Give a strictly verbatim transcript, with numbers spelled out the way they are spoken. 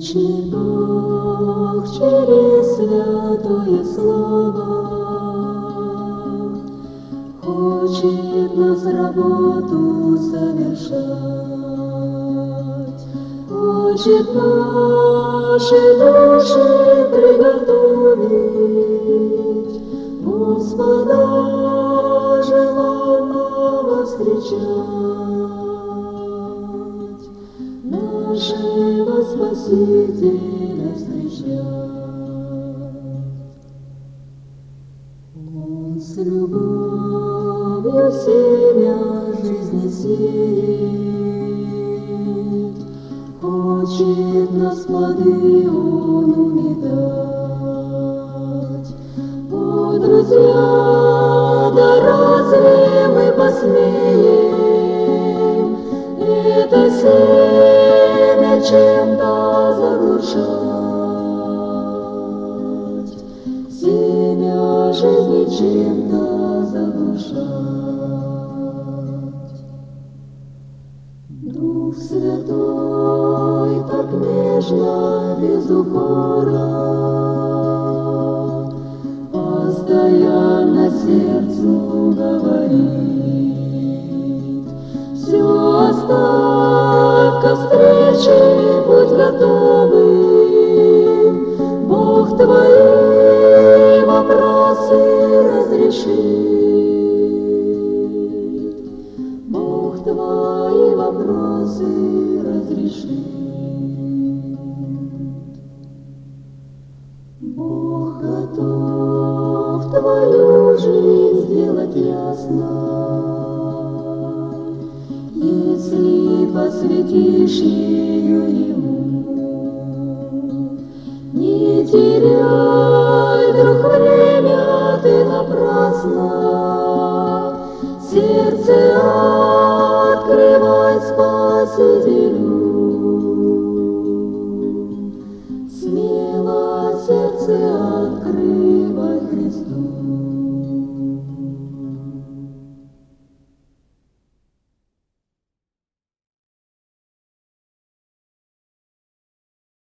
Вечный Бог через святое Слово хочет нас работу совершать, хочет наши души приготовить, Господа желанного встречать, нашего Спасителя встречать. Он с любовью семя жизни сеет, хочет нас плоды Он увидать. О, друзья, да разве мы посмеем это семя чем-то заглушать, семя жизни чем-то заглушать? Дух Святой так нежно, без укора, постоянно сердцу говорит: все оставь ко встрече, будь готовым, Бог твои вопросы разрешит, Бог твои вопросы разрешит. Бог готов твою жизнь сделать ясно, если посвятишь ее Ему. Не теряй, друг, время ты напрасно, сердце открывай Спасителю.